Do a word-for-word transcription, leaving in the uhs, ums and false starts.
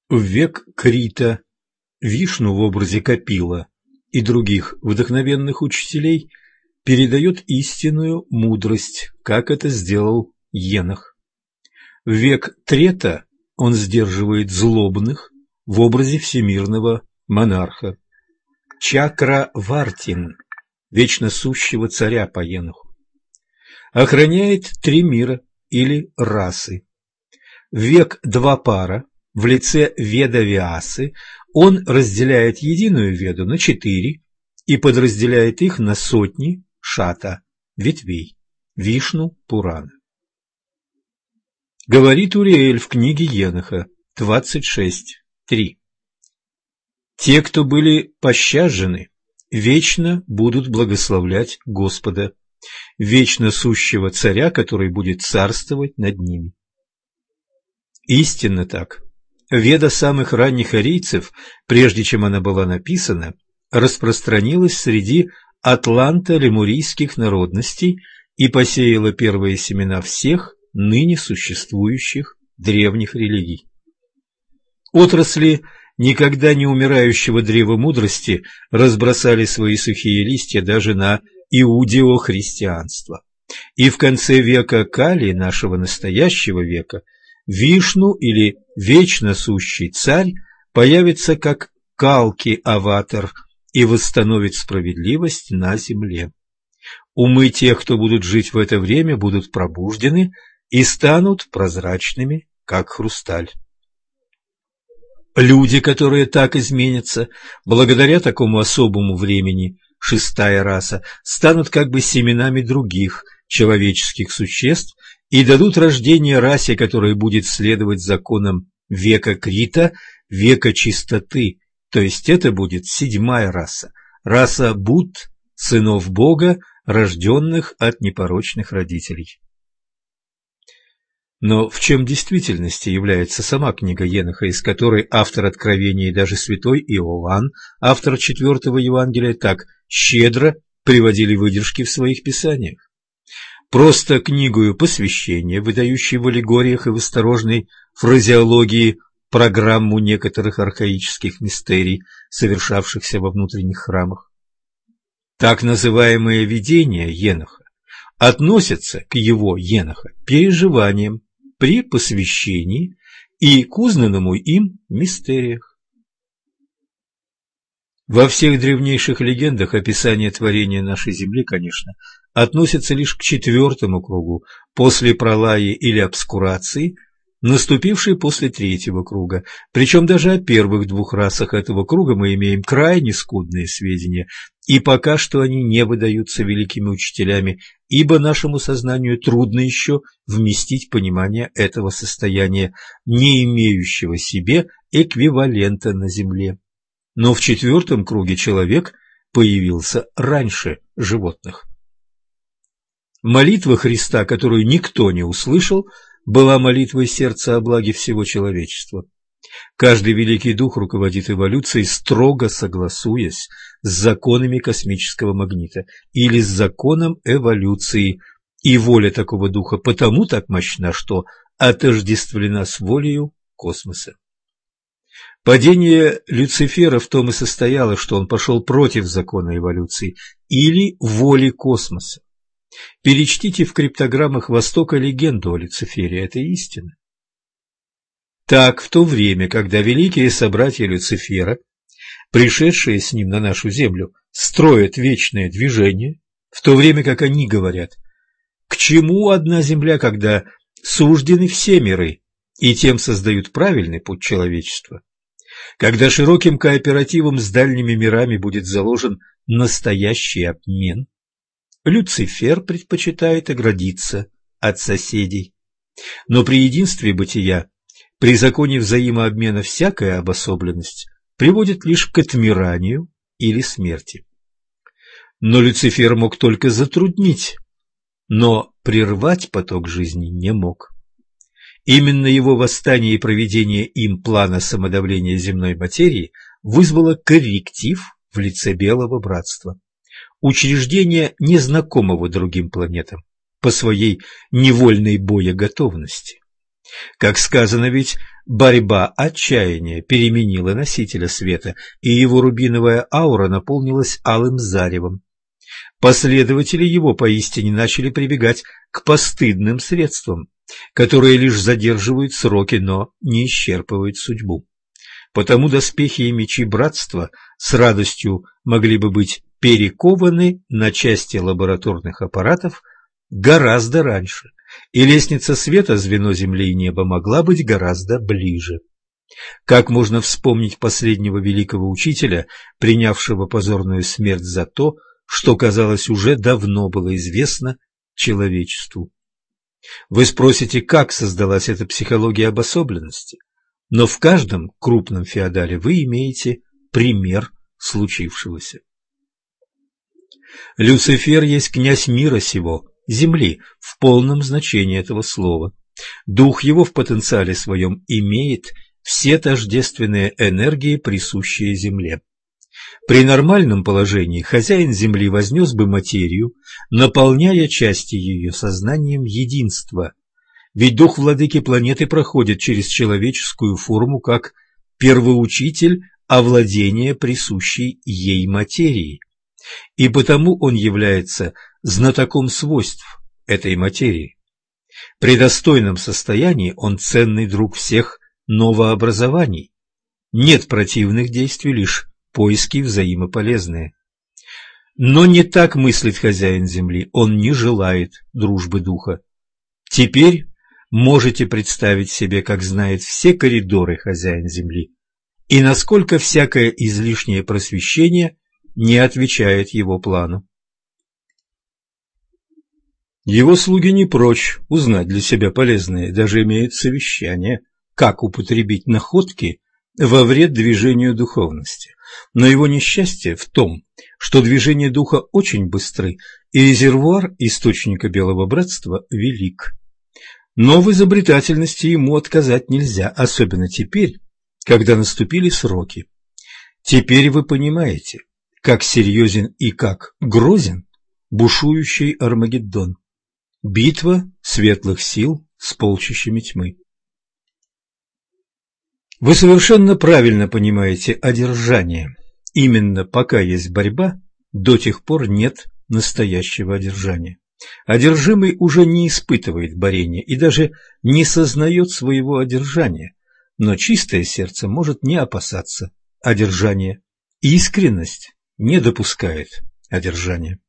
В век Крита Вишну в образе Капила и других вдохновенных учителей передает истинную мудрость, как это сделал Енох. В век Трета он сдерживает злобных в образе всемирного монарха. Чакравартин, вечно сущего царя по Еноху, охраняет три мира или расы. В век Двапара в лице Ведавиасы он разделяет единую Веду на четыре и подразделяет их на сотни шата, ветвей, Вишну Пурана. Говорит Уриэль в книге Еноха двадцать шесть три. Те, кто были пощажены, вечно будут благословлять Господа, вечно сущего царя, который будет царствовать над ними. Истинно так. Веда самых ранних арийцев, прежде чем она была написана, распространилась среди атланто-лемурийских народностей и посеяла первые семена всех ныне существующих древних религий. Отрасли никогда не умирающего древа мудрости разбросали свои сухие листья даже на иудео-христианство. И в конце века Кали, нашего настоящего века, Вишну или вечно сущий царь появится как Калки-аватар и восстановит справедливость на земле. Умы тех, кто будут жить в это время, будут пробуждены и станут прозрачными, как хрусталь. Люди, которые так изменятся, благодаря такому особому времени, шестая раса, станут как бы семенами других человеческих существ и дадут рождение расе, которая будет следовать законам века Крита, века чистоты, то есть это будет седьмая раса, раса Будд, сынов Бога, рожденных от непорочных родителей. Но в чем в действительности является сама книга Еноха, из которой автор Откровения и даже святой Иоанн, автор четвертого Евангелия, так щедро приводили выдержки в своих писаниях? Просто книгою посвящения, выдающей в аллегориях и в осторожной фразеологии программу некоторых архаических мистерий, совершавшихся во внутренних храмах. Так называемые видения Еноха относятся к его Еноха переживаниям при посвящении и к узнанному им мистериях. Во всех древнейших легендах описание творения нашей Земли, конечно, относится лишь к четвертому кругу, после пролаи или обскурации, наступившей после третьего круга. Причем даже о первых двух расах этого круга мы имеем крайне скудные сведения, и пока что они не выдаются великими учителями, ибо нашему сознанию трудно еще вместить понимание этого состояния, не имеющего себе эквивалента на Земле. Но в четвертом круге человек появился раньше животных. Молитва Христа, которую никто не услышал, была молитвой сердца о благе всего человечества. Каждый великий дух руководит эволюцией, строго согласуясь с законами космического магнита или с законом эволюции, и воля такого духа потому так мощна, что отождествлена с волею космоса. Падение Люцифера в том и состояло, что он пошел против закона эволюции или воли космоса. Перечтите в криптограммах Востока легенду о Люцифере, это истина. Так, в то время, когда великие собратья Люцифера, пришедшие с ним на нашу землю, строят вечное движение, в то время как они говорят: «К чему одна земля, когда суждены все миры, и тем создают правильный путь человечества?» Когда широким кооперативом с дальними мирами будет заложен настоящий обмен, Люцифер предпочитает оградиться от соседей. Но при единстве бытия, при законе взаимообмена, всякая обособленность приводит лишь к отмиранию или смерти. Но Люцифер мог только затруднить, но прервать поток жизни не мог. Именно его восстание и проведение им плана самодавления земной материи вызвало корректив в лице Белого Братства, учреждение, незнакомого другим планетам по своей невольной боеготовности. Как сказано, ведь борьба отчаяния переменила носителя света, и его рубиновая аура наполнилась алым заревом. Последователи его поистине начали прибегать к постыдным средствам, которые лишь задерживают сроки, но не исчерпывают судьбу. Потому доспехи и мечи братства с радостью могли бы быть перекованы на части лабораторных аппаратов гораздо раньше, и лестница света, звено земли и неба, могла быть гораздо ближе. Как можно вспомнить последнего великого учителя, принявшего позорную смерть за то, что, казалось, уже давно было известно человечеству? Вы спросите, как создалась эта психология обособленности? Но в каждом крупном феодале вы имеете пример случившегося. Люцифер есть князь мира сего, земли, в полном значении этого слова. Дух его в потенциале своем имеет все тождественные энергии, присущие земле. При нормальном положении хозяин земли вознес бы материю, наполняя части ее сознанием единства. Ведь дух владыки планеты проходит через человеческую форму как первоучитель овладения присущей ей материи, и потому он является знатоком свойств этой материи. При достойном состоянии он ценный друг всех новообразований. Нет противных действий, лишь поиски взаимополезные. Но не так мыслит хозяин земли, он не желает дружбы духа. Теперь можете представить себе, как знает все коридоры хозяин земли, и насколько всякое излишнее просвещение не отвечает его плану. Его слуги не прочь узнать для себя полезное, даже имеют совещание, как употребить находки во вред движению духовности. Но его несчастье в том, что движения духа очень быстры, и резервуар источника Белого Братства велик. Но в изобретательности ему отказать нельзя, особенно теперь, когда наступили сроки. Теперь вы понимаете, как серьезен и как грозен бушующий Армагеддон. Битва светлых сил с полчищами тьмы. Вы совершенно правильно понимаете одержание. Именно пока есть борьба, до тех пор нет настоящего одержания. Одержимый уже не испытывает борения и даже не сознает своего одержания, но чистое сердце может не опасаться одержания. Искренность не допускает одержания.